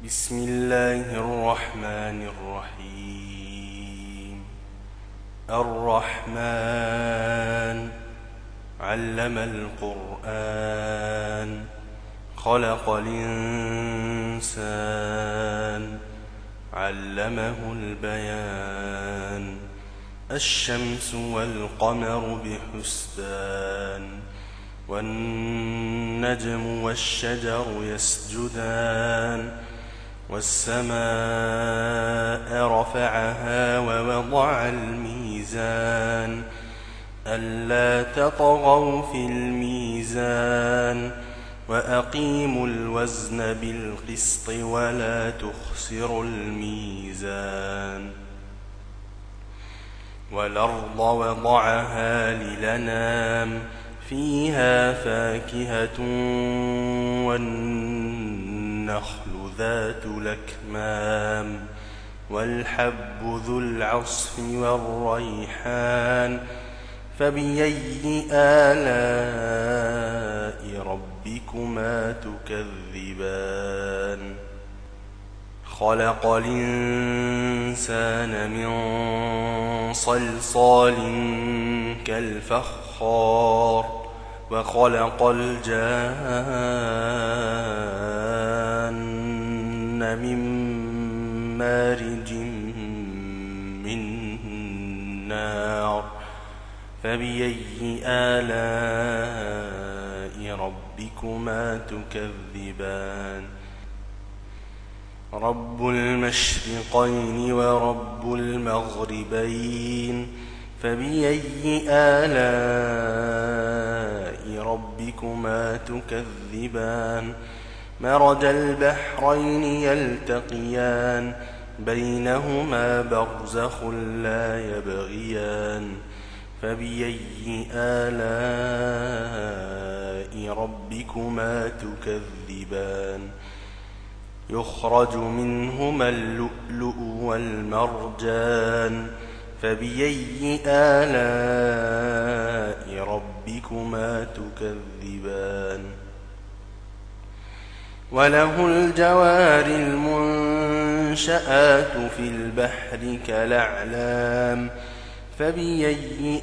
بسم الله الرحمن الرحيم. الرحمن علم القرآن خلق الإنسان علمه البيان. الشمس والقمر بحسبان والنجم والشجر يسجدان والسماء رفعها ووضع الميزان ألا تطغوا في الميزان وأقيموا الوزن بالقسط ولا تخسروا الميزان. والأرض وضعها للأنام فيها فاكهة والنخل ذات الأكمام والحب ذو العصف والريحان. فبأي آلاء ربكما تكذبان؟ خلق الإنسان من صلصال كالفخار وخلق الجان من مارج من نار. فبأي آلاء ربكما تكذبان؟ رب المشرقين ورب المغربين. فبأي آلاء ربكما تكذبان؟ مرج البحرين يلتقيان بينهما برزخ لا يبغيان. فبأي آلاء ربكما تكذبان؟ يخرج منهما اللؤلؤ والمرجان. فبأي آلاء ربكما تكذبان؟ وله الجوار المنشآت في البحر كالأعلام. فبأي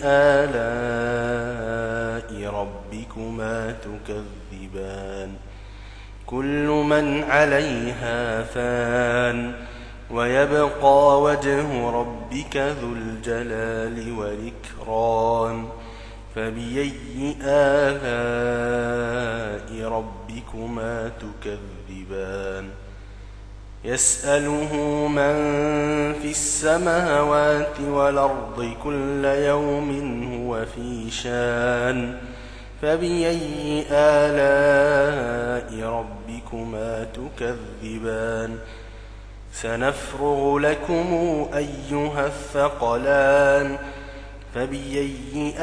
آلاء ربكما تكذبان؟ كل من عليها فان ويبقى وجه ربك ذو الجلال والإكرام. فبأي آلاء ربكما تكذبان؟ يسأله من في السماوات والأرض كل يوم هو في شان. فبأي آلاء ربكما تكذبان؟ سنفرغ لكم أيها الثقلان. فبأي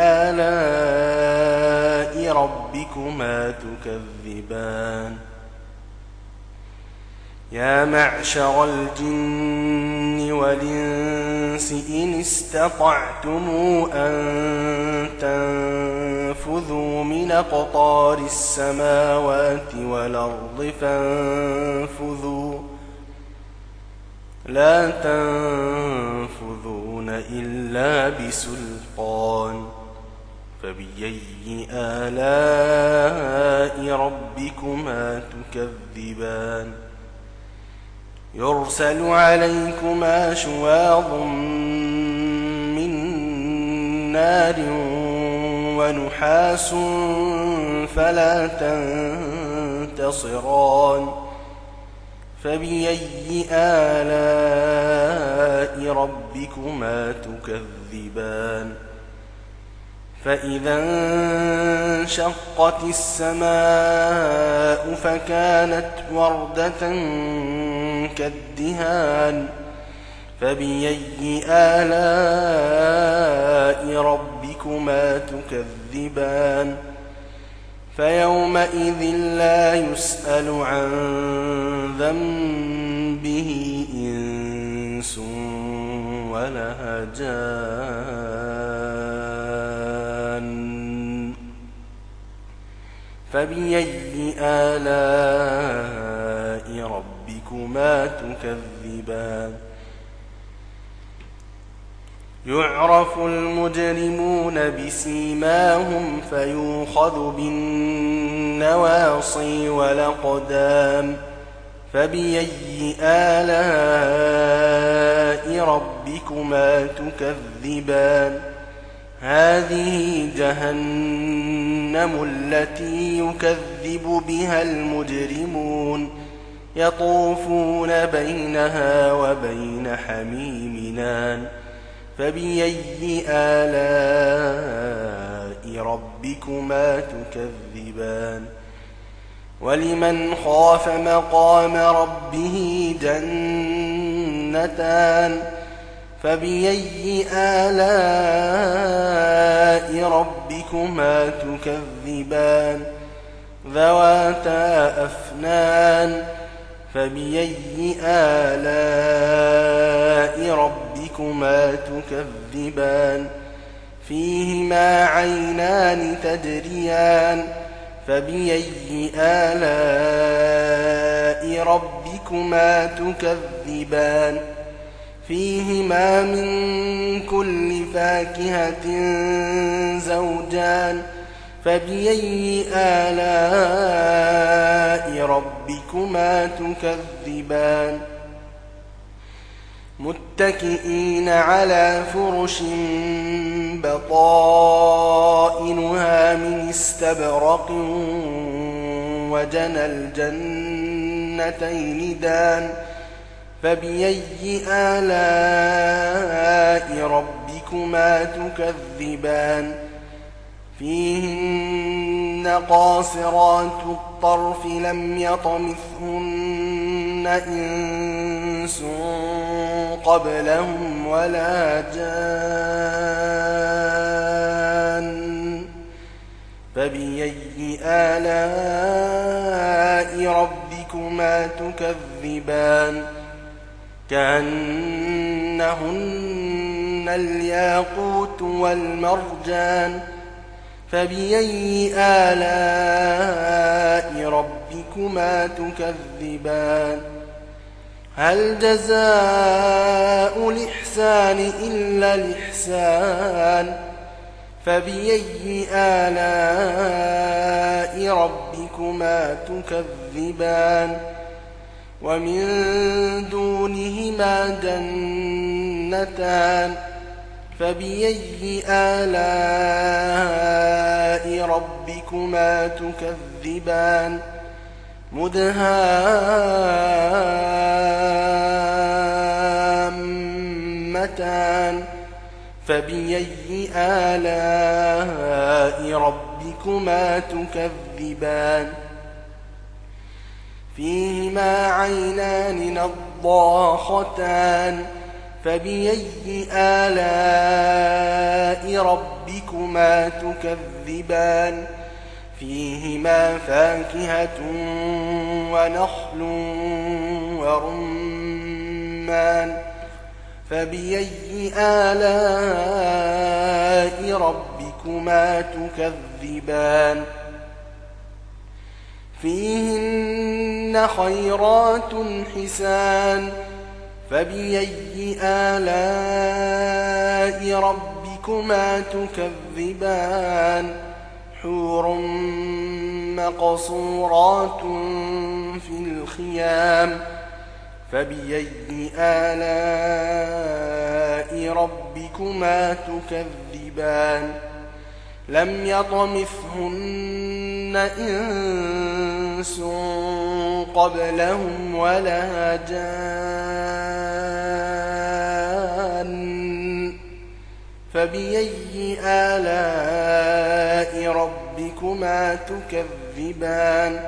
آلاء ربكما تكذبان؟ يا معشر الجن والإنس إن استطعتم أن تنفذوا من أقطار السماوات والأرض فانفذوا لا تنفذون إلا بسلطان. فبأي آلاء ربكما تكذبان؟ يرسل عليكما شواظ من نار ونحاس فلا تنتصران. فبأي آلاء ربكما تكذبان؟ فإذا انشقت السماء فكانت وردة كالدهان. فبأي آلاء ربكما تكذبان؟ فيومئذ لا يسأل عن ذنبه إنس ولا جان. فبأي آلاء ربكما تكذبان يعرف المجرمون بسيماهم فيؤخذ بالنواصي والأقدام فبأي آلاء ربكما تكذبان هذه جهنم التي يكذب بها المجرمون يطوفون بينها وبين حميم آن فبأي آلاء ربكما تكذبان ولمن خاف مقام ربه جنتان فبأي آلاء ربكما تكذبان ذواتا أفنان فبأي آلاء ربكما تكذبان فيهما عينان تجريان فبأي آلاء ربكما تكذبان فيهما من كل فاكهة زوجان فبأي آلاء ربكما تكذبان متكئين على فرش بطائنها من استبرق وجنى الجنتين دان فبأي آلاء ربكما تكذبان فيهن قاصرات الطرف لم يطمثهن إنس قبلهم ولا جان فبأي آلاء ربكما تكذبان كأنهن الياقوت والمرجان فبأي آلاء ربكما تكذبان هل جزاء الإحسان إلا الإحسان فبأي آلاء ربكما تكذبان ومن دونهما جنتان فبأي آلاء ربكما تكذبان مدهامتان فبأي آلاء ربكما تكذبان فيهما عينان نضاختان فبأي آلاء ربكما تكذبان فيهما فاكهة ونخل ورمان فبأي آلاء ربكما تكذبان فيهن خيرات حسان فبأي آلاء ربكما تكذبان حور مقصورات في الخيام فبأي آلاء ربكما تكذبان لم يطمثهن إنس قبلهم ولا جان فبأي آلاء ربكما تكذبان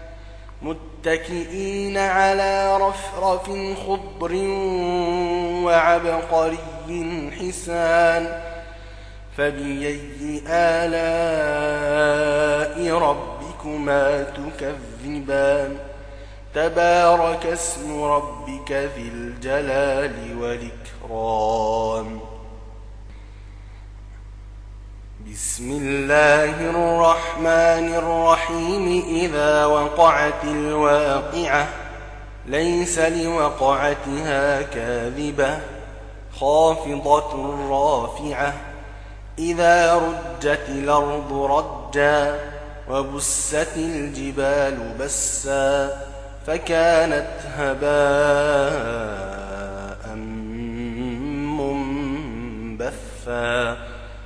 متكئين على رفرف خضر وعبقري حسان فبأي آلاء ربكما تكذبان تبارك اسم ربك ذي الجلال والإكرام بسم الله الرحمن الرحيم إذا وقعت الواقعة ليس لوقعتها كاذبة خافضة رافعة إذا رجت الأرض رجا وبست الجبال بسا فكانت هباء منبثا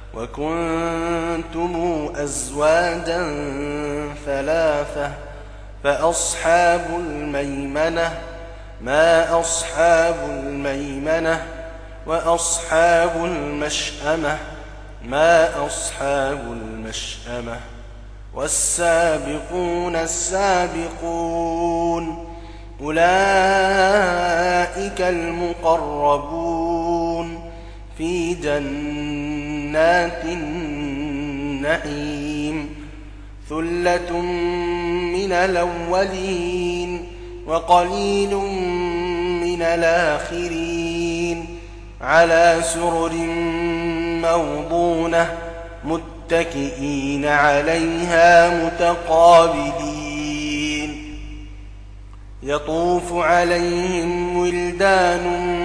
وكنتم أزواجا ثلاثة فأصحاب الميمنة ما أصحاب الميمنة وأصحاب المشأمة ما أصحاب المشأمة والسابقون السابقون أولئك المقربون في جنات النعيم ثلة من الأولين وقليل من الآخرين على سرر موضونة متكئين عليها متقابلين يطوف عليهم ولدان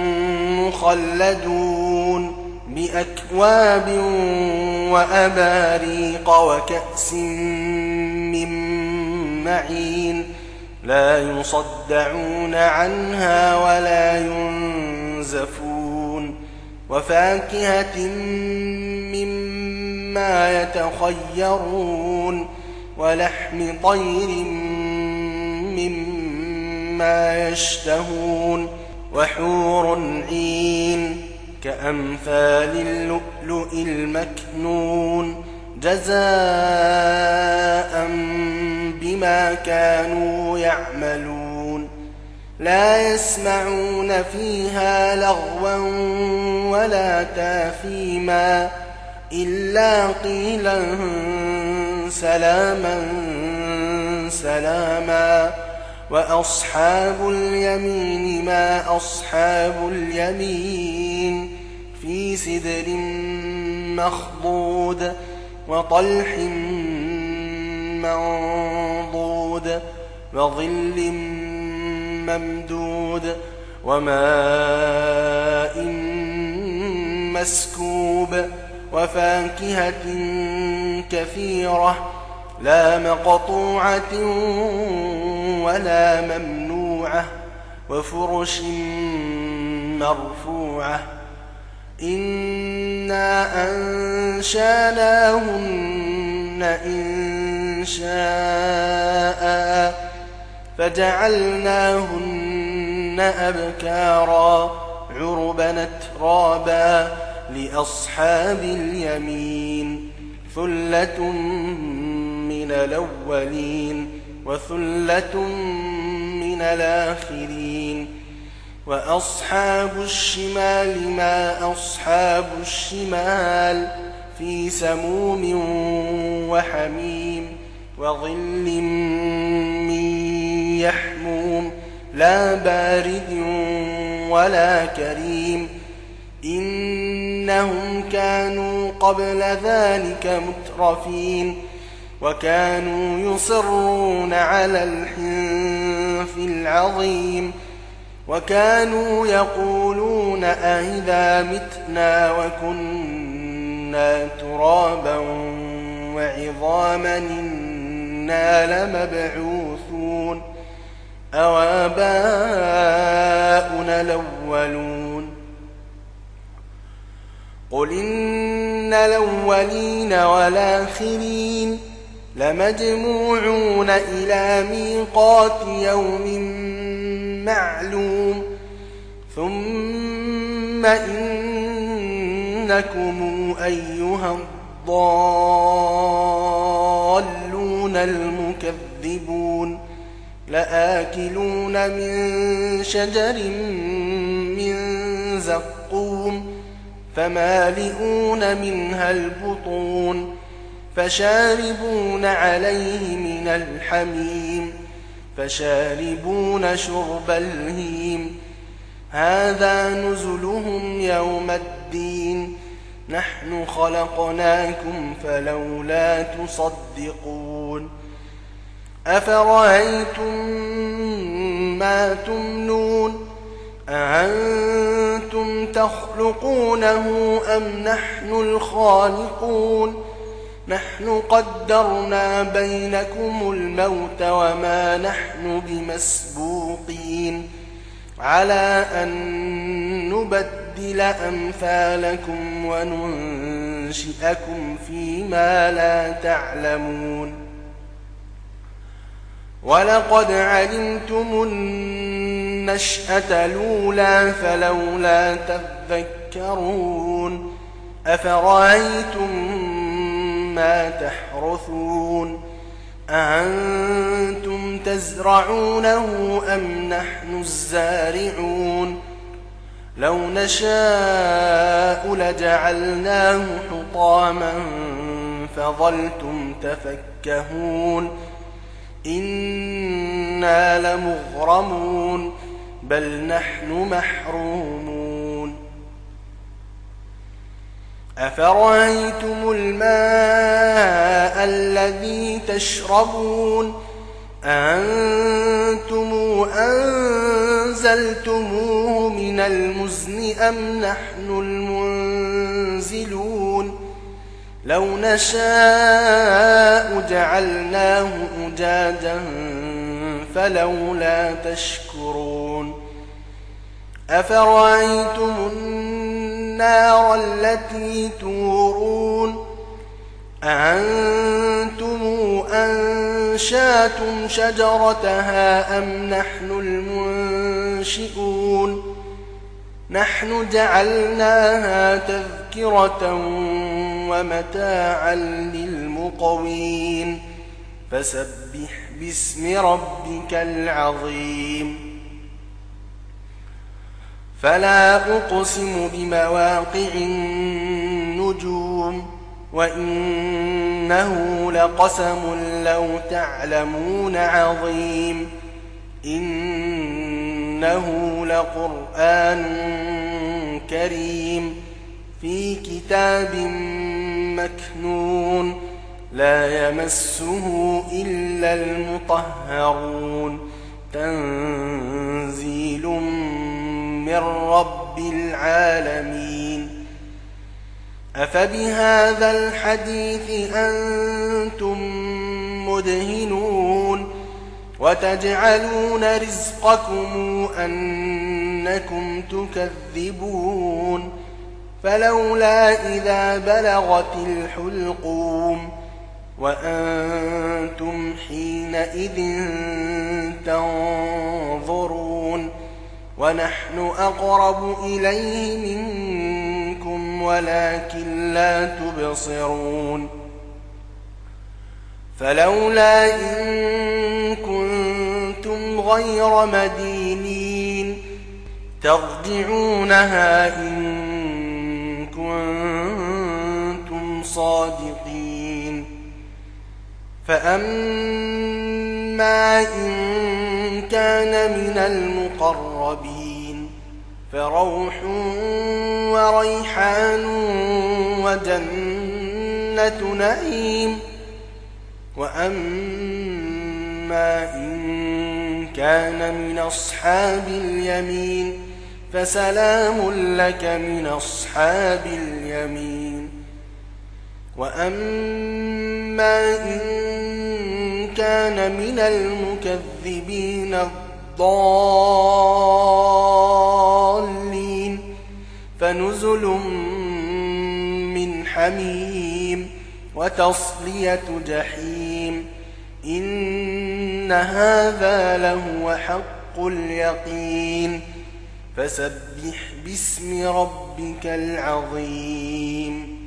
مخلدون بأكواب وأباريق وكأس من معين لا يصدعون عنها ولا ينزفون وفاكهة مما يتخيرون ولحم طير مما يشتهون وحور عين كأمثال اللؤلؤ المكنون جزاء بما كانوا يعملون لا يسمعون فيها لغوا ولا تاثيما إلا قيلا سلاما سلاما وأصحاب اليمين ما أصحاب اليمين في سدر مخضود وطلح منضود وظل ممدود وماء مسكوب وفاكهة كثيرة لا مقطوعة ولا ممنوعة وفرش مرفوعة إنا أنشاناهن إنشاء فجعلناهن أبكارا عربا أترابا لأصحاب اليمين ثلة من الأولين وثلة من الآخرين وأصحاب الشمال ما أصحاب الشمال في سموم وحميم وظل من يحموم لا بارد ولا كريم إنهم كانوا قبل ذلك مترفين وكانوا يصرون على الحنث العظيم وكانوا يقولون أئذا متنا وكنا ترابا وعظاما إنا لمبعوثون أو آباؤنا الأولون قل إن الأولين والآخرين لمجموعون إلى ميقات يوم معلوم ثم إنكم أيها الضالون المكذبون لآكلون من شجر من زقوم فمالئون منها البطون فشاربون عليه من الحميم فشاربون شرب الهيم هذا نزلهم يوم الدين نحن خلقناكم فلولا تصدقون أفرأيتم ما تمنون أأنتم تخلقونه أم نحن الخالقون نحن قدرنا بينكم الموت وما نحن بمسبوقين على أن نبدل أمثالكم وننشئكم فيما لا تعلمون ولقد علمتم النشأة الأولى فلولا تذكرون أفرأيتم ما تحرثون أأنتم تزرعونه أم نحن الزارعون لو نشاء لجعلناه حطاما فظلتم تفكهون إنا لمغرمون بل نحن محرومون أفرأيتم الماء الذي تشربون أأنتم أنزلتموه من المزن أم نحن المنزلون لو نشاء جعلناه أجاجا فلولا تشكرون أفرأيتم النار التي تورون أأنتم أنشأتم شجرتها أم نحن المنشئون نحن جعلناها تذكرة ومتاعا للمقوين فسبح باسم ربك العظيم فلا أقسم بمواقع النجوم وإنه لقسم لو تعلمون عظيم إنه لقرآن كريم في كتاب مكنون لا يمسه إلا المطهرون تنزيل من رب العالمين أفبهذا الحديث أنتم مدهنون وتجعلون رزقكم أنكم تكذبون فلولا إذا بلغت الحلقوم وأنتم حينئذ تنظرون ونحن أقرب إليه منكم ولكن لا تبصرون فلولا إن كنتم غير مدينين ترجعونها إن كنتم صادقين فأما إن كان من المقربين فروح وريحان وجنة نعيم وأما إن كان من أصحاب اليمين فسلام لك من أصحاب اليمين وأما إن كان من المكذبين الضالين فنزل من حميم وتصلية جحيم إن هذا لهو حق اليقين فسبح باسم ربك العظيم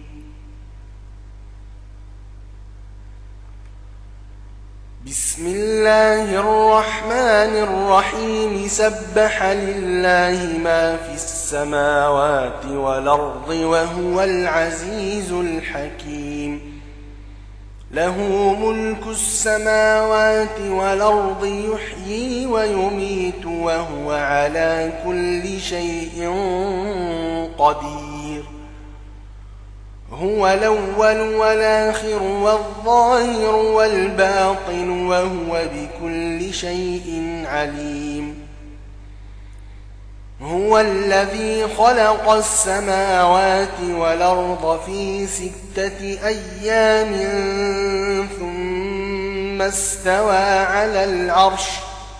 بسم الله الرحمن الرحيم سبح لله ما في السماوات والأرض وهو العزيز الحكيم له ملك السماوات والأرض يحيي ويميت وهو على كل شيء قدير هو الأول والآخر والظاهر والباطن وهو بكل شيء عليم هو الذي خلق السماوات والأرض في 6 أيام ثم استوى على العرش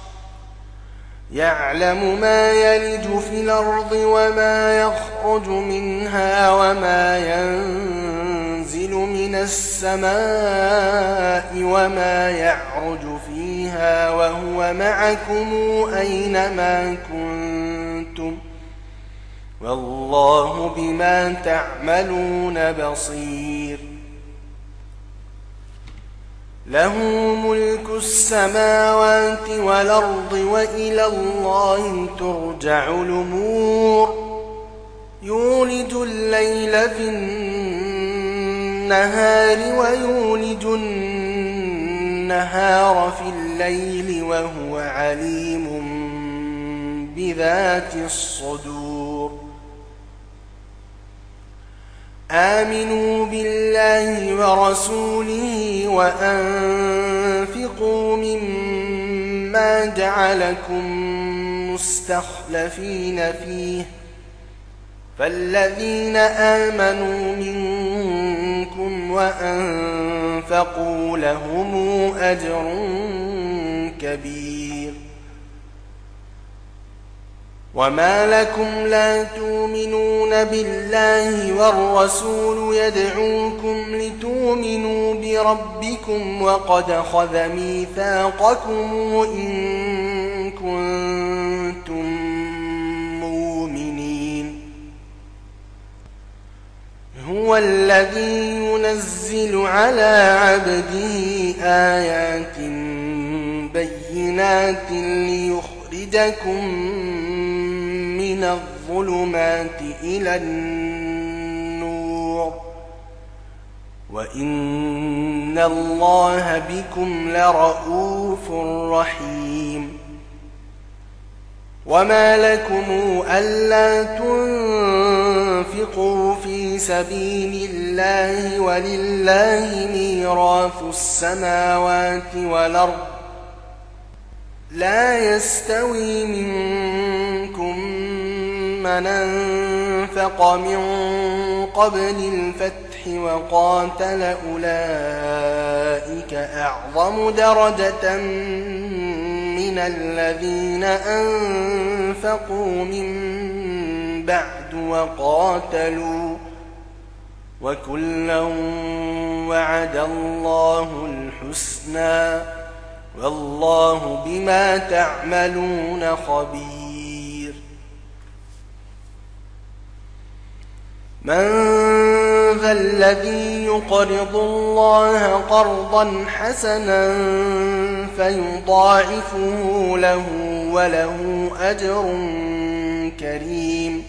يعلم ما يلج في الأرض وما يخرج منها وما ينزل من السماء وما يعرج فيها وهو معكم أينما كنتم والله بما تعملون بصير له ملك السماوات والأرض وإلى الله ترجع الأمور يولج الليل في النهار ويولج النهار في الليل وهو عليم بذات الصدور آمنوا بالله ورسوله وأنفقوا مما جعلكم مستخلفين فيه فالذين آمنوا منكم وأنفقوا لهم أجر كبير وما لكم لا تؤمنون بالله والرسول يدعوكم لتؤمنوا بربكم وقد أخذ ميثاقكم إن كنتم مؤمنين هو الذي ينزل على عبده آيات بينات ليخرجكم من الظلمات إلى النور وإن الله بكم لرءوف رحيم وما لكم ألا تنفقوا في سبيل الله ولله ميراث السماوات والأرض لا يستوي منكم من أنفق من قبل الفتح وقاتل أولئك أعظم درجة من الذين أنفقوا من بعد وقاتلوا وكلا وعد الله الحسنى والله بما تعملون خبير من ذا الذي يقرض الله قرضا حسنا فيضاعفه له وله أجر كريم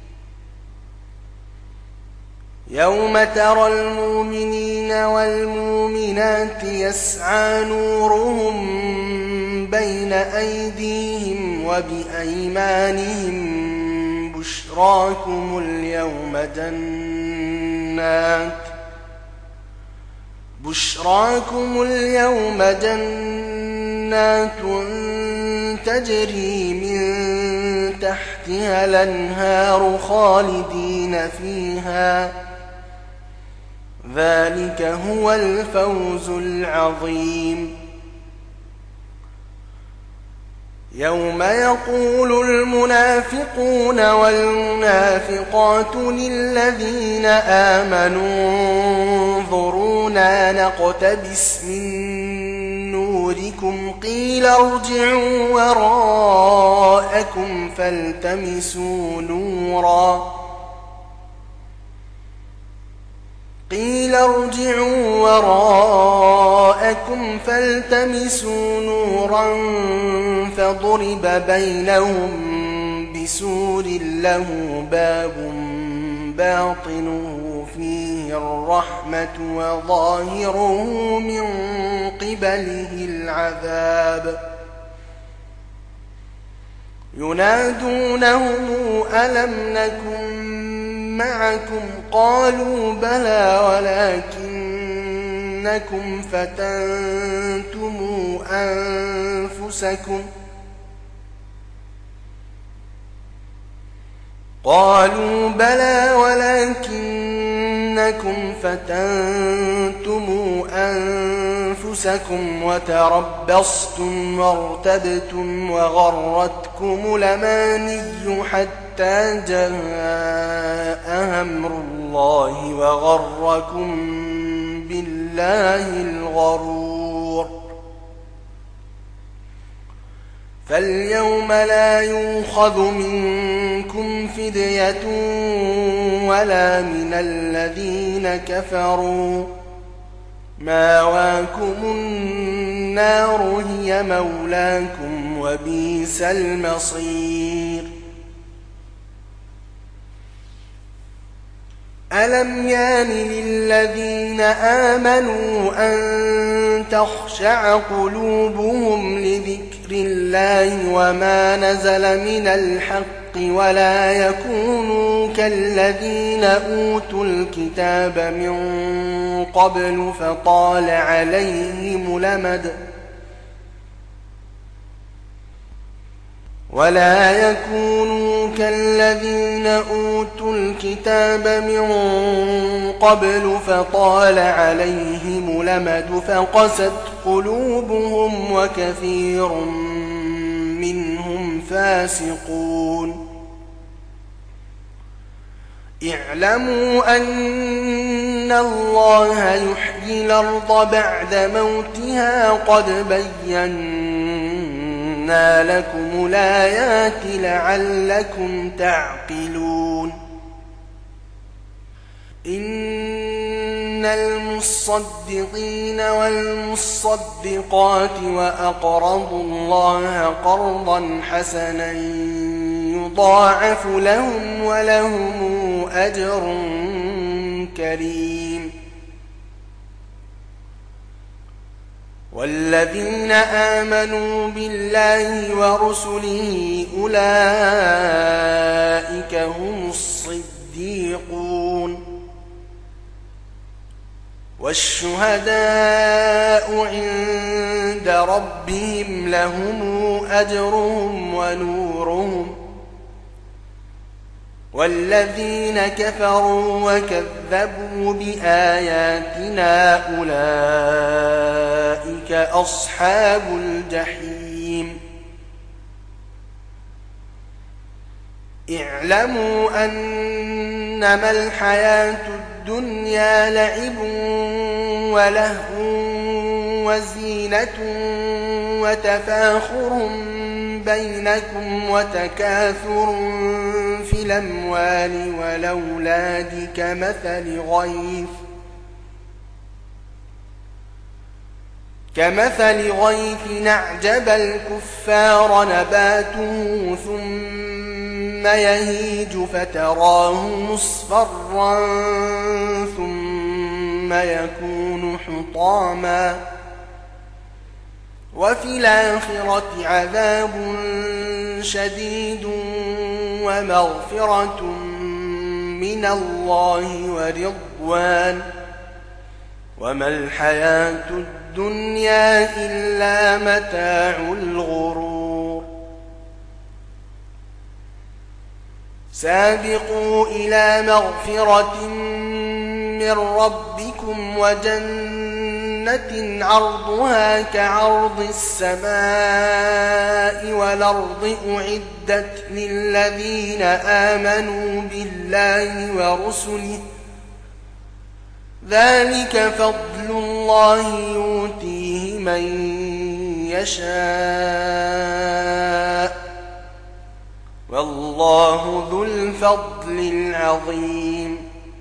يوم ترى المؤمنين والمؤمنات يسعى نورهم بين أيديهم وبأيمانهم بشراكم اليوم جنات تجري من تحتها الأنهار خالدين فيها ذلك هو الفوز العظيم يوم يقول المنافقون والمنافقات للذين آمنوا انظرونا نقتبس من نوركم قيل ارجعوا وراءكم فالتمسوا نورا فضرب بينهم بسور له باب باطنه فيه الرحمة وظاهره من قبله العذاب ينادونهم ألم نكن معكم قالوا بلى ولكنكم فتنتم أنفسكم قالوا بلى ولكنكم فتنتم أنفسكم وتربصتم وارتبتم وغرتكم الأماني حتى جاء أمر الله وغركم بالله الغرور. فاليوم لا يؤخذ منكم فدية ولا من الذين كفروا، ماواكم النار هي مولاكم وبئس المصير. ألم يان للذين آمنوا أن تخشع قلوبهم لذكر الله وما نزل من الحق ولا يكونوا كالذين أوتوا الكتاب من قبل فطال عليهم الأمد ولا يكونوا كالذين أوتوا الكتاب من قبل فطال عليهم الأمد فقست قلوبهم وكثير منهم فاسقون. اعلموا أن الله يحيي الأرض بعد موتها قد بينا لكم الآيات لعلكم تعقلون. إن المصدقين والمصدقات وأقرضوا الله قرضا حسنا يضاعف لهم ولهم أجر كريم. والذين آمنوا بالله ورسله أولئك هم الصديقون والشهداء عند ربهم لهم أجرهم ونورهم. والذين كفروا وكذبوا بآياتنا أولئك أصحاب الجحيم. اعلموا أنما الحياة الدنيا لعب ولهو وزينة وتفاخر بينكم وتكاثر في الأموال والأولاد كمثل غيث أعجب الكفار نباته ثم يهيج فتراه مصفرا ثم يكون حطاما وفي الآخرة عذاب شديد ومغفرة من الله ورضوان وما الحياة الدنيا إلا متاع الغرور. سابقوا إلى مغفرة من ربكم وجنة عرضها كعرض السماء والأرض أعدت للذين آمنوا بالله ورسله ذلك فضل الله يؤتيه من يشاء والله ذو الفضل العظيم.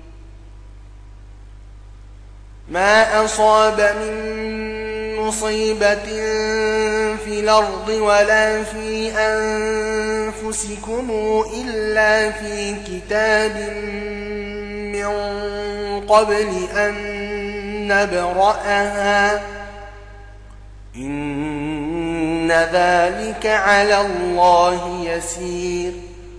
ما أصاب من مصيبة في الأرض ولا في أنفسكم إلا في كتاب من قبل أن نبرأها إن ذلك على الله يسير.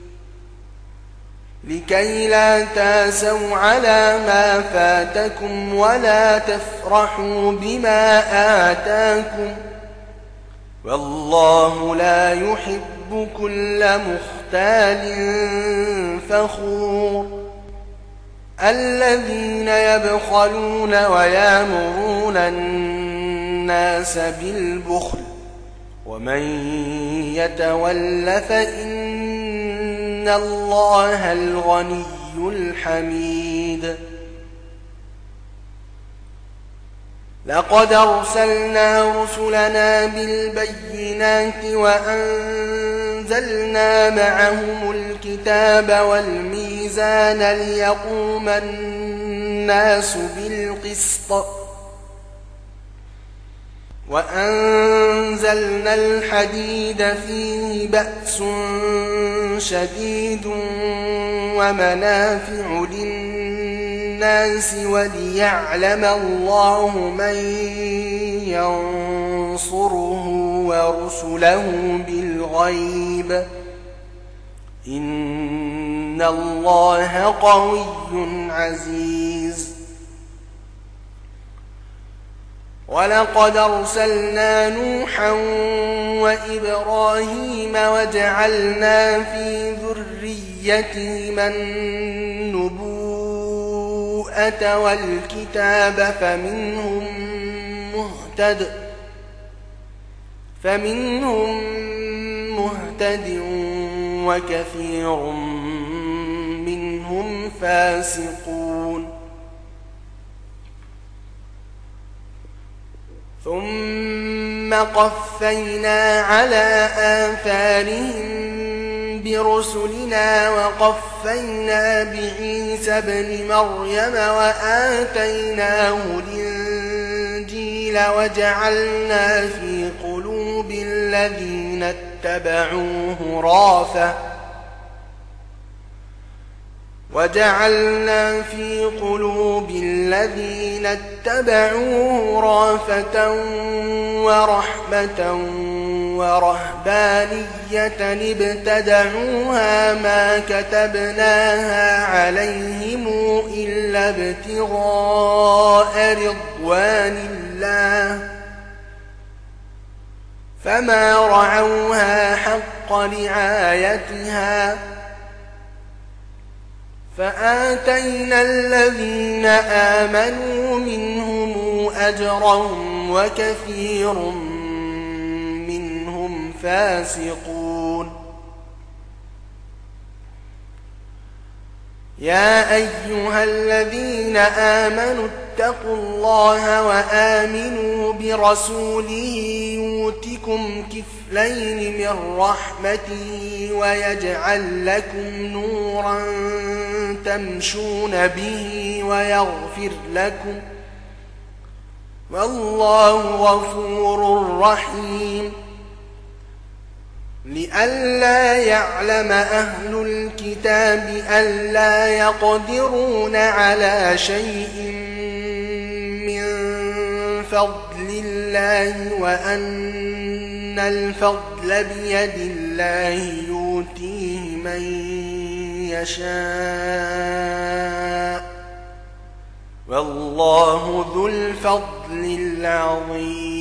لكي لا تاسوا على ما فاتكم ولا تفرحوا بما آتاكم والله لا يحب كل مختال فخور الذين يبخلون ويأمرون الناس بالبخل ومن يتول فإن الله الغني الحميد لقد أرسلنا رسلنا بالبينات وأنزلنا معهم الكتاب والميزان ليقوم الناس بالقسط وأنزلنا الحديد فيه بأس شديد ومنافع للناس وليعلم الله من ينصره ورسله بالغيب إن الله قوي عزيز ولقد أرسلنا نوحا وإبراهيم وجعلنا في ذريتهما النبوءة والكتاب فمنهم مهتد وكثير منهم فاسقون ثم قفينا على آثارهم برسلنا وقفينا بعيسى ابن مريم وآتيناه الإنجيل وجعلنا في قلوب الذين اتبعوه رأفة ورحمة ورهبانية ابتدعوها ما كتبناها عليهم إلا ابتغاء رضوان الله فما رعوها حق رعايتها فآتينا الذين آمنوا منهم أجرهم وكثير منهم فاسقون يا أيها الذين آمنوا اتقوا الله وآمنوا برسوله يؤتكم كفلين من رحمته ويجعل لكم نورا تمشون به ويغفر لكم والله غفور رحيم لئلا يعلم أهل الكتاب ألا يقدرون على شيء من فضل الله وأن الفضل بيد الله يؤتيه من يشاء والله ذو الفضل العظيم